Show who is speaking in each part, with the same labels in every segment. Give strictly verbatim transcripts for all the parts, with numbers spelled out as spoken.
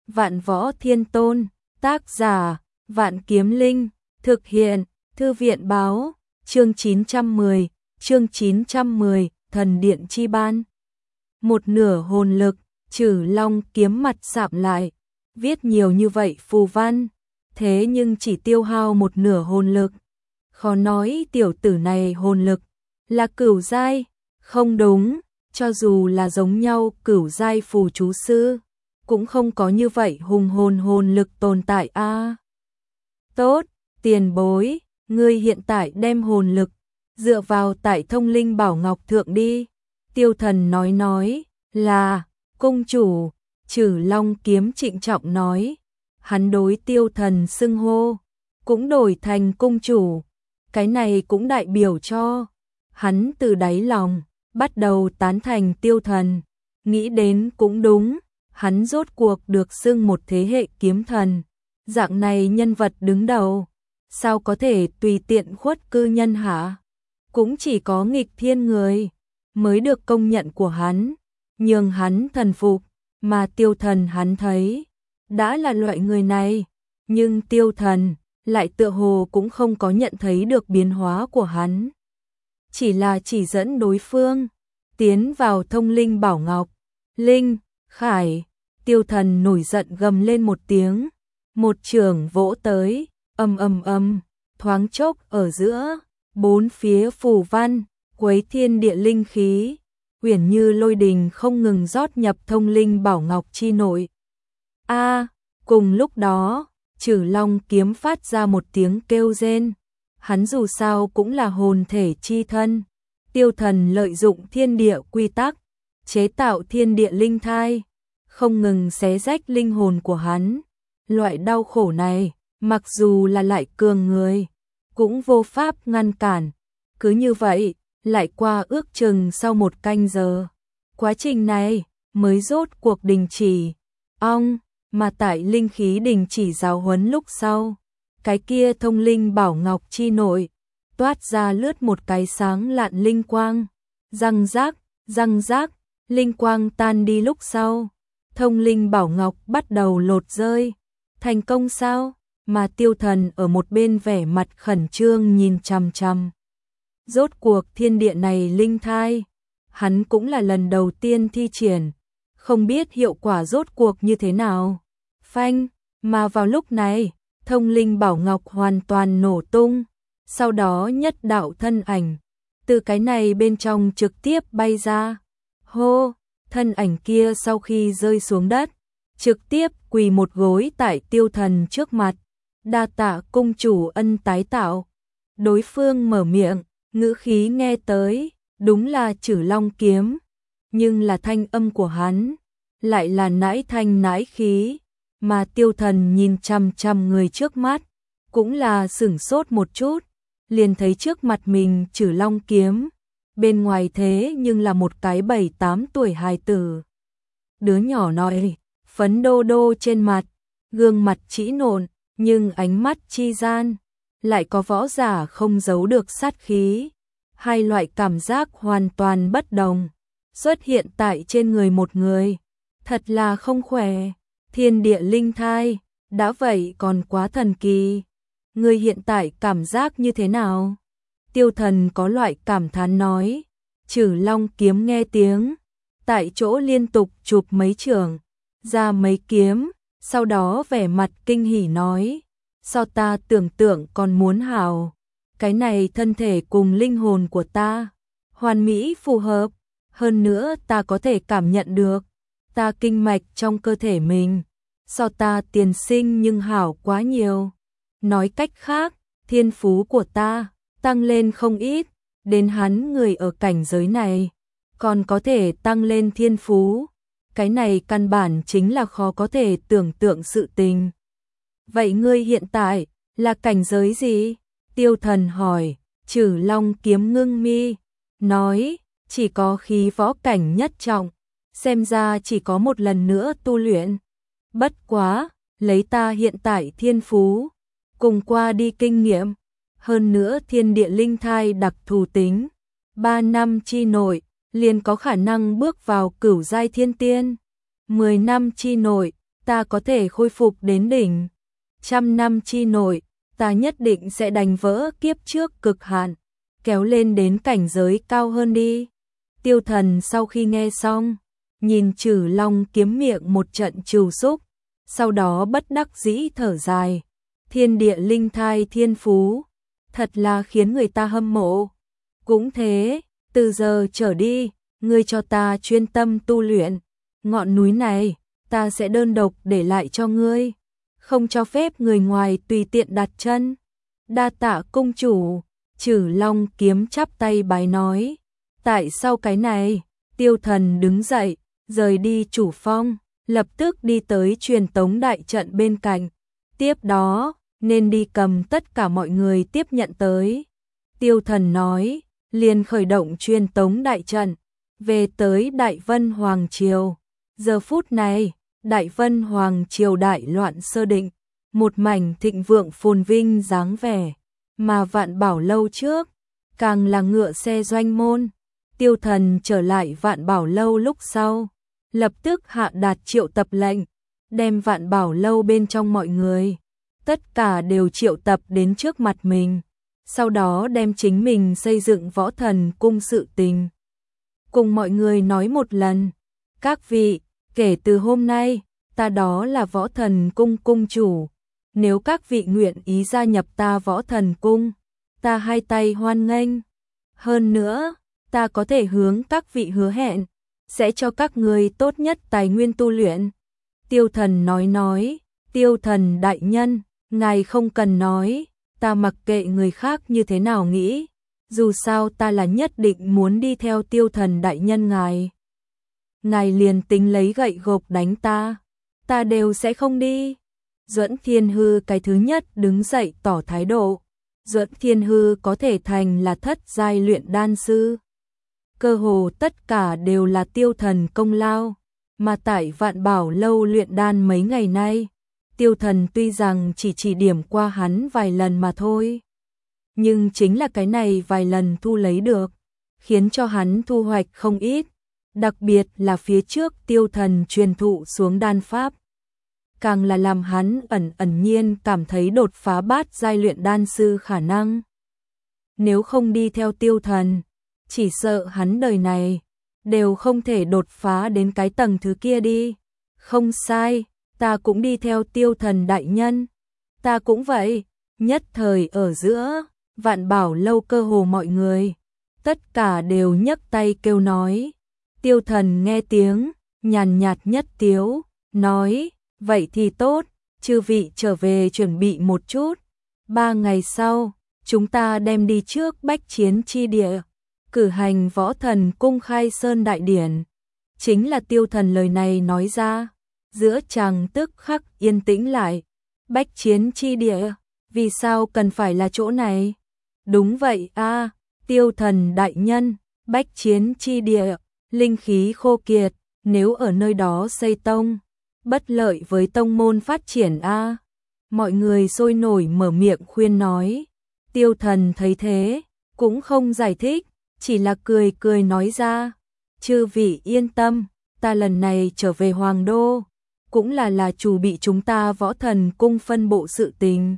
Speaker 1: Vạn Võ Thiên Tôn, tác giả, Vạn Kiếm Linh, thực hiện, Thư viện báo, chương chín trăm mười, chương chín trăm mười, Thần Điện Chi Ban. Một nửa hồn lực, Trử Long kiếm mặt sạm lại, viết nhiều như vậy phù văn, thế nhưng chỉ tiêu hao một nửa hồn lực. Khó nói tiểu tử này hồn lực là cửu giai, không đúng, cho dù là giống nhau cửu giai phù chú sư, cũng không có như vậy hùng hồn hồn lực tồn tại a. À, tốt, tiền bối, ngươi hiện tại đem hồn lực dựa vào tại Thông Linh Bảo Ngọc thượng đi. Tiêu Thần nói nói, là, cung chủ, Trử Long kiếm trịnh trọng nói, hắn đối Tiêu Thần xưng hô, cũng đổi thành cung chủ, cái này cũng đại biểu cho, hắn từ đáy lòng, bắt đầu tán thành Tiêu Thần, nghĩ đến cũng đúng, hắn rốt cuộc được xưng một thế hệ kiếm thần, dạng này nhân vật đứng đầu, sao có thể tùy tiện khuất cư nhân hả? Cũng chỉ có nghịch thiên người mới được công nhận của hắn, nhường hắn thần phục, mà Tiêu Thần hắn thấy đã là loại người này, nhưng Tiêu Thần lại tựa hồ cũng không có nhận thấy được biến hóa của hắn, chỉ là chỉ dẫn đối phương tiến vào Thông Linh Bảo Ngọc. Linh, Khải, Tiêu Thần nổi giận gầm lên một tiếng, một chưởng vỗ tới, ầm ầm ầm, thoáng chốc ở giữa bốn phía phù văn quấy thiên địa linh khí, uyển như lôi đình không ngừng rót nhập Thông Linh Bảo Ngọc chi nội. A, à, cùng lúc đó, Trử Long kiếm phát ra một tiếng kêu rên, hắn dù sao cũng là hồn thể chi thân. Tiêu Thần lợi dụng thiên địa quy tắc, chế tạo thiên địa linh thai, không ngừng xé rách linh hồn của hắn. Loại đau khổ này, mặc dù là lại cường người, cũng vô pháp ngăn cản. Cứ như vậy, lại qua ước chừng sau một canh giờ. Quá trình này mới rốt cuộc đình chỉ. Ong, mà tại linh khí đình chỉ giáo huấn lúc sau, cái kia Thông Linh Bảo Ngọc chi nội toát ra lướt một cái sáng lạn linh quang, răng rác, răng rác, linh quang tan đi lúc sau, Thông Linh Bảo Ngọc bắt đầu lột rơi. Thành công sao? Mà Tiêu Thần ở một bên vẻ mặt khẩn trương nhìn chằm chằm. Rốt cuộc thiên địa này linh thai, hắn cũng là lần đầu tiên thi triển, không biết hiệu quả rốt cuộc như thế nào. Phanh, mà vào lúc này, Thông Linh Bảo Ngọc hoàn toàn nổ tung, sau đó nhất đạo thân ảnh từ cái này bên trong trực tiếp bay ra. Hô, thân ảnh kia sau khi rơi xuống đất, trực tiếp quỳ một gối tại Tiêu Thần trước mặt, đa tạ cung chủ ân tái tạo. Đối phương mở miệng, ngữ khí nghe tới, đúng là Trử Long kiếm, nhưng là thanh âm của hắn, lại là nãi thanh nãi khí, mà Tiêu Thần nhìn chằm chằm người trước mắt, cũng là sửng sốt một chút, liền thấy trước mặt mình Trử Long kiếm, bên ngoài thế nhưng là một cái bảy tám tuổi hài tử. Đứa nhỏ nói, phấn đô đô trên mặt, gương mặt trĩ nộn, nhưng ánh mắt chi gian, lại có võ giả không giấu được sát khí. Hai loại cảm giác hoàn toàn bất đồng, xuất hiện tại trên người một người. Thật là không khỏe, thiên địa linh thai, đã vậy còn quá thần kỳ. Người hiện tại cảm giác như thế nào? Tiêu Thần có loại cảm thán nói. Trử Long kiếm nghe tiếng, tại chỗ liên tục chụp mấy chưởng, ra mấy kiếm, sau đó vẻ mặt kinh hỉ nói, sao ta tưởng tượng còn muốn hào, cái này thân thể cùng linh hồn của ta, hoàn mỹ phù hợp, hơn nữa ta có thể cảm nhận được, ta kinh mạch trong cơ thể mình, so ta tiền sinh nhưng hảo quá nhiều. Nói cách khác, thiên phú của ta tăng lên không ít, đến hắn người ở cảnh giới này, còn có thể tăng lên thiên phú. Cái này căn bản chính là khó có thể tưởng tượng sự tình. Vậy ngươi hiện tại là cảnh giới gì? Tiêu Thần hỏi. Trử Long kiếm ngưng mi, nói, chỉ có khí võ cảnh nhất trọng, xem ra chỉ có một lần nữa tu luyện. Bất quá, lấy ta hiện tại thiên phú, cùng qua đi kinh nghiệm, hơn nữa thiên địa linh thai đặc thù tính, ba năm chi nội, liền có khả năng bước vào cửu giai thiên tiên. Mười năm chi nội, ta có thể khôi phục đến đỉnh trăm năm chi nội, ta nhất định sẽ đánh vỡ kiếp trước cực hạn, kéo lên đến cảnh giới cao hơn đi. Tiêu Thần sau khi nghe xong, nhìn Trử Long kiếm miệng một trận trừu xúc, sau đó bất đắc dĩ thở dài, thiên địa linh thai thiên phú, thật là khiến người ta hâm mộ. Cũng thế, từ giờ trở đi, ngươi cho ta chuyên tâm tu luyện, ngọn núi này, ta sẽ đơn độc để lại cho ngươi, không cho phép người ngoài tùy tiện đặt chân. Đa tạ cung chủ, Trử Long kiếm chắp tay bái nói. Tại sao cái này? Tiêu Thần đứng dậy, rời đi chủ phong, lập tức đi tới truyền tống đại trận bên cạnh. Tiếp đó, nên đi cầm tất cả mọi người tiếp nhận tới. Tiêu Thần nói, liền khởi động truyền tống đại trận, về tới Đại Vân Hoàng Triều. Giờ phút này, Đại Vân Hoàng Triều đại loạn sơ định, một mảnh thịnh vượng phồn vinh dáng vẻ, mà Vạn Bảo Lâu trước, càng là ngựa xe doanh môn. Tiêu Thần trở lại Vạn Bảo Lâu lúc sau, lập tức hạ đạt triệu tập lệnh, đem Vạn Bảo Lâu bên trong mọi người, tất cả đều triệu tập đến trước mặt mình, sau đó đem chính mình xây dựng Võ Thần Cung sự tình cùng mọi người nói một lần. Các vị, kể từ hôm nay, ta đó là Võ Thần Cung cung chủ, nếu các vị nguyện ý gia nhập ta Võ Thần Cung, ta hai tay hoan nghênh. Hơn nữa, ta có thể hướng các vị hứa hẹn, sẽ cho các người tốt nhất tài nguyên tu luyện. Tiêu Thần nói nói, Tiêu Thần đại nhân, ngài không cần nói, ta mặc kệ người khác như thế nào nghĩ, dù sao ta là nhất định muốn đi theo Tiêu Thần đại nhân ngài. Ngài liền tính lấy gậy gộc đánh ta, ta đều sẽ không đi. Duẫn Thiên Hư cái thứ nhất đứng dậy tỏ thái độ. Duẫn Thiên Hư có thể thành là thất giai luyện đan sư. Cơ hồ tất cả đều là Tiêu Thần công lao, mà tại Vạn Bảo Lâu luyện đan mấy ngày nay, Tiêu Thần tuy rằng chỉ chỉ điểm qua hắn vài lần mà thôi, nhưng chính là cái này vài lần thu lấy được, khiến cho hắn thu hoạch không ít, đặc biệt là phía trước Tiêu Thần truyền thụ xuống đan pháp, càng là làm hắn ẩn ẩn nhiên cảm thấy đột phá bát giai luyện đan sư khả năng. Nếu không đi theo Tiêu Thần, chỉ sợ hắn đời này đều không thể đột phá đến cái tầng thứ kia đi. Không sai, ta cũng đi theo Tiêu Thần đại nhân. Ta cũng vậy. Nhất thời ở giữa, Vạn Bảo Lâu cơ hồ mọi người, tất cả đều nhấc tay kêu nói. Tiêu Thần nghe tiếng, nhàn nhạt nhất tiếu, nói, vậy thì tốt, chư vị trở về chuẩn bị một chút. Ba ngày sau, chúng ta đem đi trước bách chiến chi địa, cử hành Võ Thần Cung khai sơn đại điển. Chính là Tiêu Thần lời này nói ra, giữa chàng tức khắc yên tĩnh lại. Bách chiến chi địa, vì sao cần phải là chỗ này? Đúng vậy a, Tiêu Thần đại nhân, bách chiến chi địa, linh khí khô kiệt, nếu ở nơi đó xây tông, bất lợi với tông môn phát triển a. Mọi người sôi nổi mở miệng khuyên nói. Tiêu Thần thấy thế, cũng không giải thích, chỉ là cười cười nói ra, chư vị yên tâm, ta lần này trở về Hoàng Đô, cũng là là chủ bị chúng ta Võ Thần Cung phân bộ sự tình.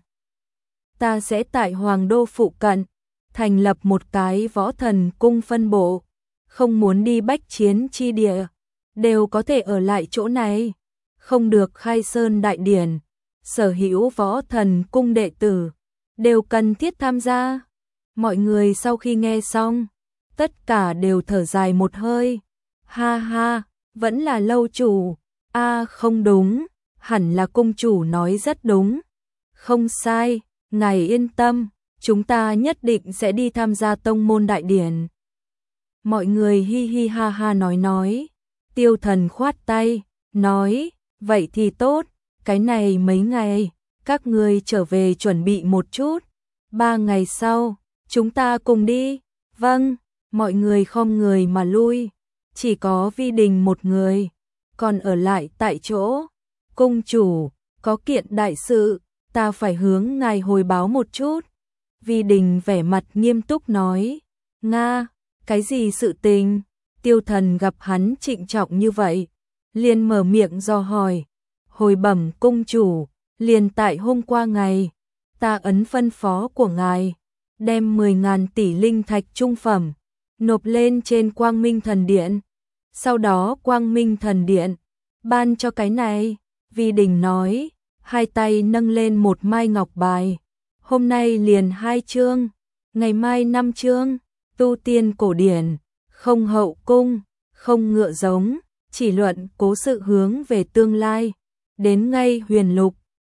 Speaker 1: Ta sẽ tại Hoàng Đô phụ cận, thành lập một cái Võ Thần Cung phân bộ, không muốn đi bách chiến chi địa, đều có thể ở lại chỗ này, không được khai sơn đại điển, sở hữu Võ Thần Cung đệ tử, đều cần thiết tham gia. Mọi người sau khi nghe xong, tất cả đều thở dài một hơi. Ha ha, vẫn là lâu chủ. A à, không đúng, hẳn là cung chủ nói rất đúng. Không sai, ngài yên tâm, chúng ta nhất định sẽ đi tham gia tông môn đại điển. Mọi người hi hi ha ha nói nói. Tiêu Thần khoát tay, nói, vậy thì tốt, cái này mấy ngày, các ngươi trở về chuẩn bị một chút. Ba ngày sau, chúng ta cùng đi. Vâng, mọi người khom người mà lui, chỉ có Vi Đình một người, còn ở lại tại chỗ. Cung chủ, có kiện đại sự, ta phải hướng ngài hồi báo một chút. Vi Đình vẻ mặt nghiêm túc nói. Nga, cái gì sự tình? Tiêu Thần gặp hắn trịnh trọng như vậy, liền mở miệng dò hỏi. Hồi bẩm cung chủ, liền tại hôm qua ngày, ta ấn phân phó của ngài, đem mười ngàn tỷ linh thạch trung phẩm, nộp lên trên Quang Minh Thần Điện. Sau đó Quang Minh Thần Điện ban cho cái này, Vi Đình nói, hai tay nâng lên một mai ngọc bài. Hôm nay liền hai chương, ngày mai năm chương, tu tiên cổ điển, không hậu cung, không ngựa giống, chỉ luận cố sự hướng về tương lai. Đến ngay huyền lục,